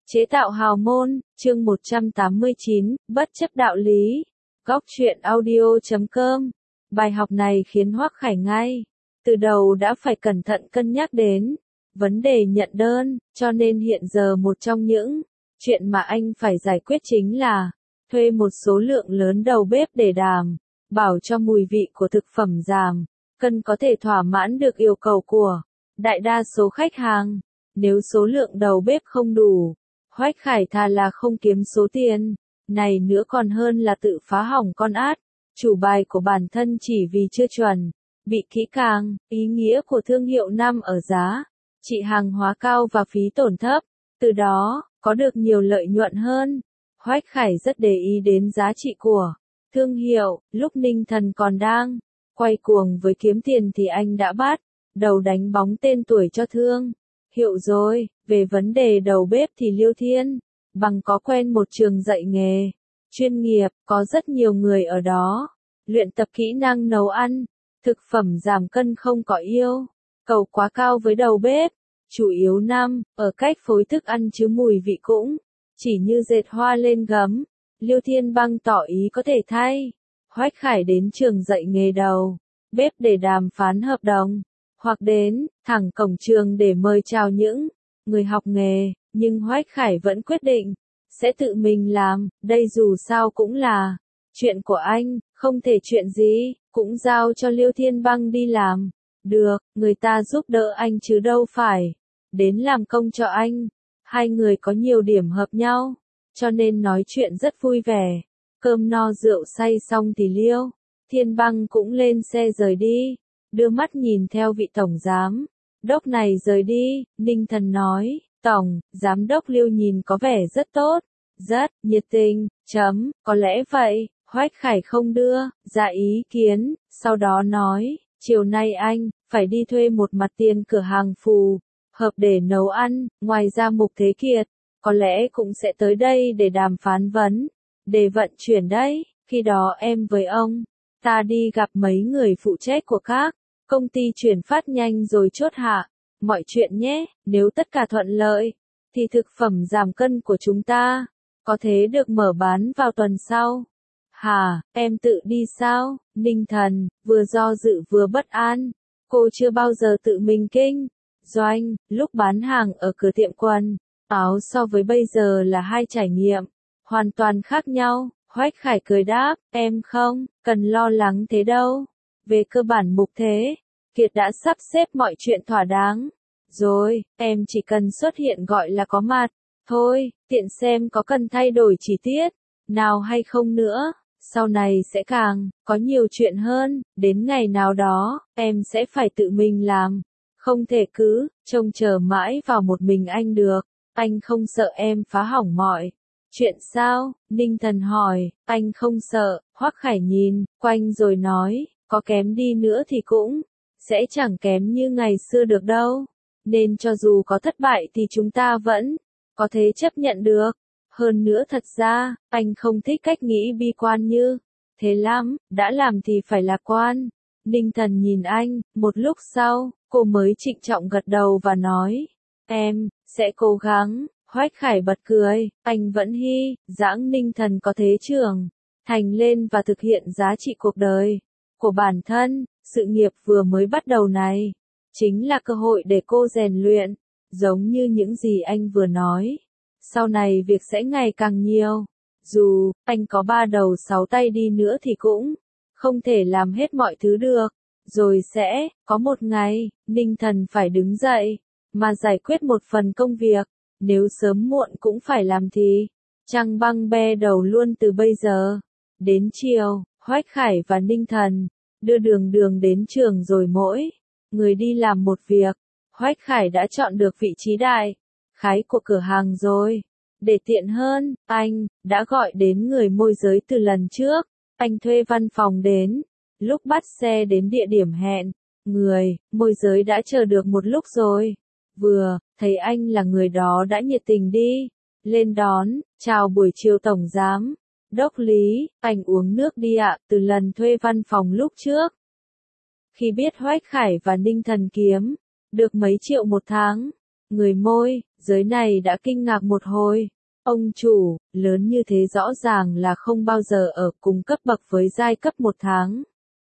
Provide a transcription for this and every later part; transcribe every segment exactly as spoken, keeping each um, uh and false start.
Chế tạo hào môn, chương một trăm tám mươi chín, bất chấp đạo lý. Góc truyện audio chấm com. Bài học này khiến Hoắc Khải ngay từ đầu đã phải cẩn thận cân nhắc đến vấn đề nhận đơn, cho nên hiện giờ một trong những chuyện mà anh phải giải quyết chính là thuê một số lượng lớn đầu bếp để đảm bảo cho mùi vị của thực phẩm giảm cân có thể thỏa mãn được yêu cầu của đại đa số khách hàng. Nếu số lượng đầu bếp không đủ, Hoắc Khải thà là không kiếm số tiền này nữa còn hơn là tự phá hỏng con át chủ bài của bản thân chỉ vì chưa chuẩn bị kỹ càng. Ý nghĩa của thương hiệu nằm ở giá trị hàng hóa cao và phí tổn thấp, từ đó có được nhiều lợi nhuận hơn. Hoắc Khải rất để ý đến giá trị của thương hiệu. Lúc Ninh Thần còn đang quay cuồng với kiếm tiền thì anh đã bắt đầu đánh bóng tên tuổi cho thương hiệu rồi. Về vấn đề đầu bếp thì Liêu Thiên Bằng có quen một trường dạy nghề chuyên nghiệp, có rất nhiều người ở đó luyện tập kỹ năng nấu ăn. Thực phẩm giảm cân không có yêu cầu quá cao với đầu bếp, chủ yếu nằm ở cách phối thức ăn chứ mùi vị cũng chỉ như dệt hoa lên gấm. Liêu Thiên Bằng tỏ ý có thể thay Hoắc Khải đến trường dạy nghề đầu bếp để đàm phán hợp đồng, hoặc đến thẳng cổng trường để mời chào những người học nghề, nhưng Hoắc Khải vẫn quyết định sẽ tự mình làm. Đây dù sao cũng là chuyện của anh, không thể chuyện gì cũng giao cho Liêu Thiên Bằng đi làm được. Người ta giúp đỡ anh chứ đâu phải đến làm công cho anh. Hai người có nhiều điểm hợp nhau, cho nên nói chuyện rất vui vẻ. Cơm no rượu say xong thì Liêu Thiên Bằng cũng lên xe rời đi, đưa mắt nhìn theo vị tổng giám đốc này rời đi. Ninh Thần nói, tổng giám đốc Liêu nhìn có vẻ rất tốt, rất nhiệt tình. Chấm, có lẽ vậy. Hoắc Khải không đưa ra ý kiến, sau đó nói, chiều nay anh phải đi thuê một mặt tiền cửa hàng phù hợp để nấu ăn. Ngoài ra Mục Thế Kiệt có lẽ cũng sẽ tới đây để đàm phán vấn đề vận chuyển đấy. Khi đó em với ông ta đi gặp mấy người phụ trách của các công ty chuyển phát nhanh rồi chốt hạ mọi chuyện nhé. Nếu tất cả thuận lợi thì thực phẩm giảm cân của chúng ta có thể được mở bán vào tuần sau. Hả, em tự đi sao? Ninh Thần vừa do dự vừa bất an. Cô chưa bao giờ tự mình kinh doanh lúc bán hàng ở cửa tiệm quần áo, so với bây giờ là hai trải nghiệm hoàn toàn khác nhau. Hoắc Khải cười đáp, em không cần lo lắng thế đâu. Về cơ bản Mục Thế Kiệt đã sắp xếp mọi chuyện thỏa đáng rồi, em chỉ cần xuất hiện gọi là có mặt thôi, tiện xem có cần thay đổi chi tiết nào hay không nữa. Sau này sẽ càng có nhiều chuyện hơn, đến ngày nào đó em sẽ phải tự mình làm, không thể cứ trông chờ mãi vào một mình anh được. Anh không sợ em phá hỏng mọi chuyện sao? Ninh Thần hỏi. Anh không sợ. Hoắc Khải nhìn quanh rồi nói, có kém đi nữa thì cũng sẽ chẳng kém như ngày xưa được đâu, nên cho dù có thất bại thì chúng ta vẫn có thể chấp nhận được. Hơn nữa thật ra, anh không thích cách nghĩ bi quan như thế lắm, đã làm thì phải lạc quan. Ninh Thần nhìn anh, một lúc sau, cô mới trịnh trọng gật đầu và nói, em sẽ cố gắng. Hoắc Khải bật cười, anh vẫn hy vọng Ninh Thần có thể trưởng thành lên và thực hiện giá trị cuộc đời của bản thân. Sự nghiệp vừa mới bắt đầu này chính là cơ hội để cô rèn luyện, giống như những gì anh vừa nói. Sau này việc sẽ ngày càng nhiều. Dù anh có ba đầu sáu tay đi nữa thì cũng không thể làm hết mọi thứ được. Rồi sẽ có một ngày, Ninh Thần phải đứng dậy mà giải quyết một phần công việc. Nếu sớm muộn cũng phải làm thì Trăng Băng be đầu luôn. Từ bây giờ đến chiều, Hoắc Khải và Ninh Thần đưa đường đường đến trường rồi mỗi người đi làm một việc. Hoắc Khải đã chọn được vị trí đại khái của cửa hàng rồi. Để tiện hơn, anh đã gọi đến người môi giới từ lần trước. Anh thuê văn phòng đến. Lúc bắt xe đến địa điểm hẹn, người môi giới đã chờ được một lúc rồi. Vừa thấy anh là người đó đã nhiệt tình đi lên đón, chào buổi chiều tổng giám đốc Lý, anh uống nước đi ạ. Từ lần thuê văn phòng lúc trước, khi biết Hoắc Khải và Ninh Thần kiếm được mấy triệu một tháng, người môi Giới này đã kinh ngạc một hồi. Ông chủ, lớn như thế rõ ràng là không bao giờ ở cùng cấp bậc với giai cấp một tháng.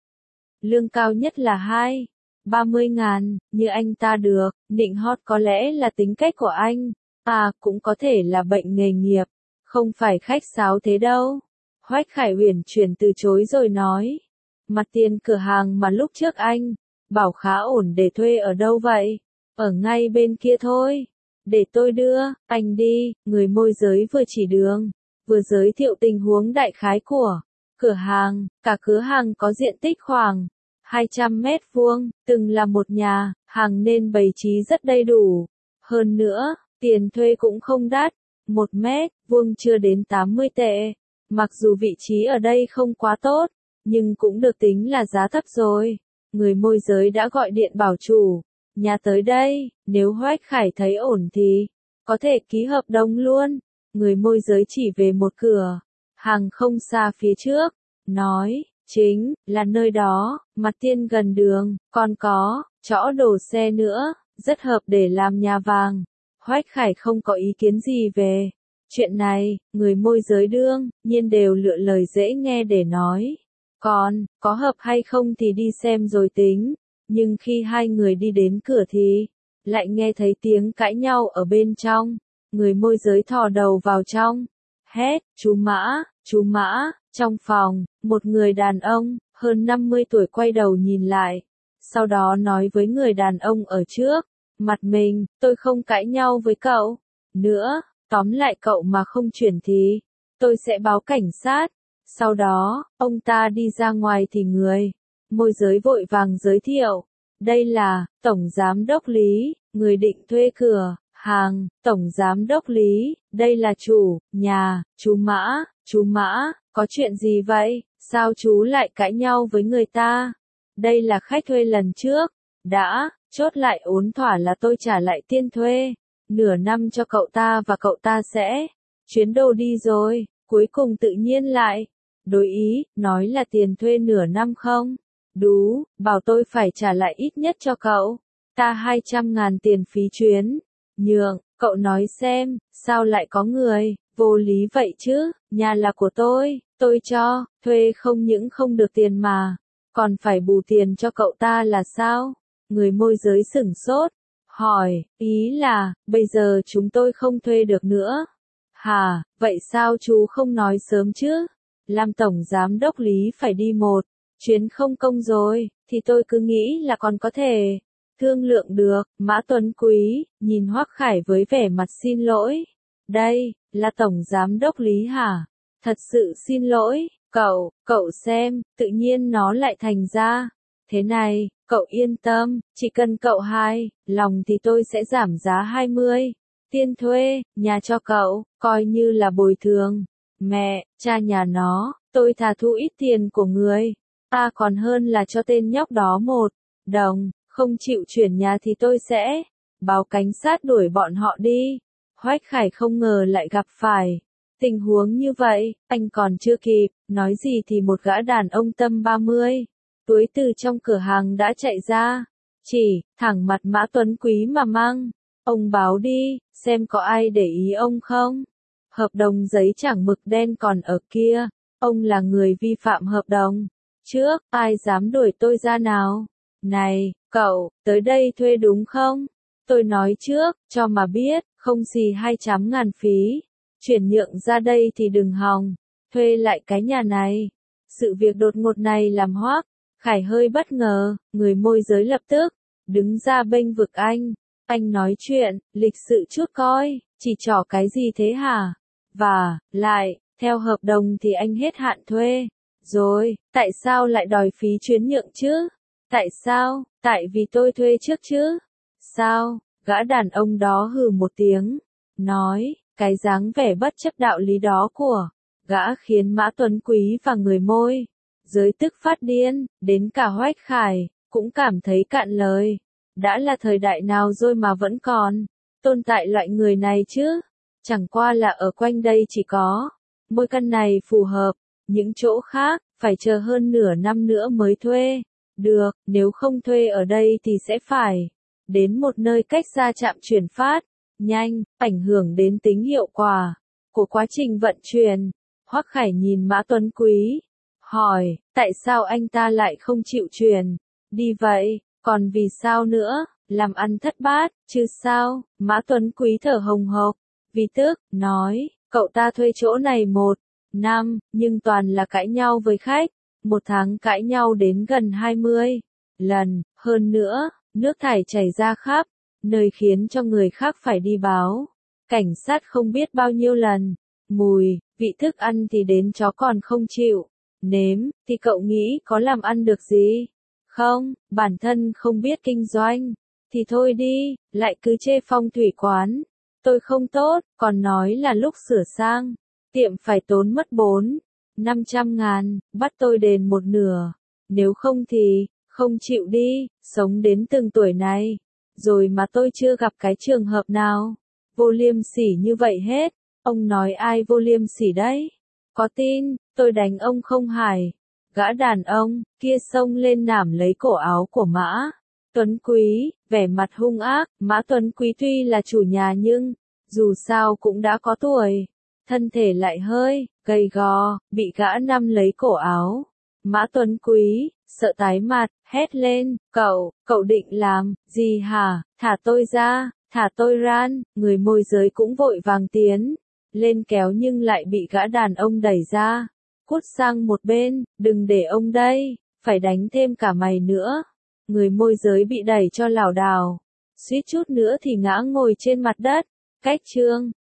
Lương cao nhất là hai, ba mươi ngàn, như anh ta được, nịnh hót có lẽ là tính cách của anh, à cũng có thể là bệnh nghề nghiệp, không phải khách sáo thế đâu. Hoách Khải uyển chuyển từ chối rồi nói, mặt tiền cửa hàng mà lúc trước anh bảo khá ổn để thuê ở đâu vậy? Ở ngay bên kia thôi. Để tôi đưa, anh đi, người môi giới vừa chỉ đường, vừa giới thiệu tình huống đại khái của cửa hàng, cả cửa hàng có diện tích khoảng hai trăm mét vuông, từng là một nhà, hàng nên bày trí rất đầy đủ. Hơn nữa, tiền thuê cũng không đắt, một mét vuông chưa đến tám mươi tệ. Mặc dù vị trí ở đây không quá tốt, nhưng cũng được tính là giá thấp rồi. Người môi giới đã gọi điện bảo chủ nhà tới đây, nếu Hoách Khải thấy ổn thì có thể ký hợp đồng luôn. Người môi giới chỉ về một cửa hàng không xa phía trước, nói, chính là nơi đó, mặt tiền gần đường, còn có chỗ đổ xe nữa, rất hợp để làm nhà vàng. Hoách Khải không có ý kiến gì về chuyện này, người môi giới đương nhiên đều lựa lời dễ nghe để nói. Còn, có hợp hay không thì đi xem rồi tính. Nhưng khi hai người đi đến cửa thì lại nghe thấy tiếng cãi nhau ở bên trong. Người môi giới thò đầu vào trong, hét, chú Mã, chú Mã. Trong phòng, một người đàn ông, hơn năm mươi tuổi quay đầu nhìn lại. Sau đó nói với người đàn ông ở trước, mặt mình, tôi không cãi nhau với cậu nữa, tóm lại cậu mà không chuyển thì tôi sẽ báo cảnh sát. Sau đó, ông ta đi ra ngoài thì người môi giới vội vàng giới thiệu, đây là Tổng Giám đốc Lý, người định thuê cửa hàng. Tổng Giám đốc Lý, đây là chủ nhà, chú Mã. Chú Mã, có chuyện gì vậy? Sao chú lại cãi nhau với người ta? Đây là khách thuê lần trước, đã chốt lại ổn thỏa là tôi trả lại tiền thuê nửa năm cho cậu ta và cậu ta sẽ chuyến đồ đi rồi. Cuối cùng tự nhiên lại đối ý, nói là tiền thuê nửa năm không đủ, bảo tôi phải trả lại ít nhất cho cậu ta hai trăm ngàn tiền phí chuyến nhượng. Cậu nói xem, sao lại có người vô lý vậy chứ? Nhà là của tôi, tôi cho thuê không những không được tiền mà còn phải bù tiền cho cậu ta là sao? Người môi giới sửng sốt, hỏi, ý là bây giờ chúng tôi không thuê được nữa hả? Vậy sao chú không nói sớm chứ? Làm Tổng Giám đốc Lý phải đi một chuyến không công rồi, thì tôi cứ nghĩ là còn có thể thương lượng được. Mã Tuấn Quý nhìn Hoắc Khải với vẻ mặt xin lỗi. Đây là Tổng Giám đốc Lý hả? Thật sự xin lỗi, cậu, cậu xem, tự nhiên nó lại thành ra thế này. Cậu yên tâm, chỉ cần cậu hài lòng thì tôi sẽ giảm giá hai mươi tiền thuê nhà cho cậu, coi như là bồi thường. Mẹ, cha nhà nó, tôi thà thu ít tiền của người ta còn hơn là cho tên nhóc đó một đồng. Không chịu chuyển nhà thì tôi sẽ báo cảnh sát đuổi bọn họ đi. Hoách Khải không ngờ lại gặp phải tình huống như vậy, anh còn chưa kịp nói gì thì một gã đàn ông tầm ba mươi tuổi từ trong cửa hàng đã chạy ra, chỉ thẳng mặt Mã Tuấn Quý mà mang, ông báo đi, xem có ai để ý ông không. Hợp đồng giấy chẳng mực đen còn ở kia, ông là người vi phạm hợp đồng trước, ai dám đuổi tôi ra nào? Này, cậu, tới đây thuê đúng không? Tôi nói trước, cho mà biết, không xì hai trăm ngàn phí. Chuyển nhượng ra đây thì đừng hòng thuê lại cái nhà này. Sự việc đột ngột này làm Hoắc Khải hơi bất ngờ, người môi giới lập tức đứng ra bênh vực anh. Anh nói chuyện, lịch sự chút coi, chỉ trỏ cái gì thế hả? Và, lại, theo hợp đồng thì anh hết hạn thuê rồi, tại sao lại đòi phí chuyển nhượng chứ? Tại sao? Tại vì tôi thuê trước chứ? Sao? Gã đàn ông đó hừ một tiếng, nói, cái dáng vẻ bất chấp đạo lý đó của gã khiến Mã Tuấn Quý và người môi giới tức phát điên, đến cả Hoách Khải cũng cảm thấy cạn lời. Đã là thời đại nào rồi mà vẫn còn tồn tại loại người này chứ? Chẳng qua là ở quanh đây chỉ có mỗi căn này phù hợp, những chỗ khác phải chờ hơn nửa năm nữa mới thuê được, nếu không thuê ở đây thì sẽ phải đến một nơi cách xa trạm chuyển phát. nhanh, ảnh hưởng đến tính hiệu quả của quá trình vận chuyển. Hoắc Khải nhìn Mã Tuấn Quý, hỏi, tại sao anh ta lại không chịu truyền đi vậy, còn vì sao nữa, làm ăn thất bát, chứ sao? Mã Tuấn Quý thở hồng hộc, vì tức, nói, cậu ta thuê chỗ này một năm, nhưng toàn là cãi nhau với khách, một tháng cãi nhau đến gần hai mươi lần, hơn nữa, nước thải chảy ra khắp nơi khiến cho người khác phải đi báo cảnh sát không biết bao nhiêu lần. Mùi, vị thức ăn thì đến chó còn không chịu nếm, thì cậu nghĩ có làm ăn được gì? Không, bản thân không biết kinh doanh, thì thôi đi, lại cứ chê phong thủy quán tôi không tốt, còn nói là lúc sửa sang tiệm phải tốn mất bốn, năm trăm ngàn, bắt tôi đền một nửa, nếu không thì, không chịu đi, sống đến từng tuổi này, rồi mà tôi chưa gặp cái trường hợp nào vô liêm sỉ như vậy hết. Ông nói ai vô liêm sỉ đấy? Có tin, tôi đánh ông không hài. Gã đàn ông kia xông lên nảm lấy cổ áo của Mã Tuấn Quý, vẻ mặt hung ác. Mã Tuấn Quý tuy là chủ nhà nhưng, dù sao cũng đã có tuổi, thân thể lại hơi gầy gò, bị gã nắm lấy cổ áo. Mã Tuấn Quý sợ tái mặt, hét lên, cậu, cậu định làm gì hả? Thả tôi ra, thả tôi ra. Người môi giới cũng vội vàng tiến lên kéo nhưng lại bị gã đàn ông đẩy ra. Cút sang một bên, đừng để ông đây, phải đánh thêm cả mày nữa. Người môi giới bị đẩy cho lảo đảo, suýt chút nữa thì ngã ngồi trên mặt đất. Cách chương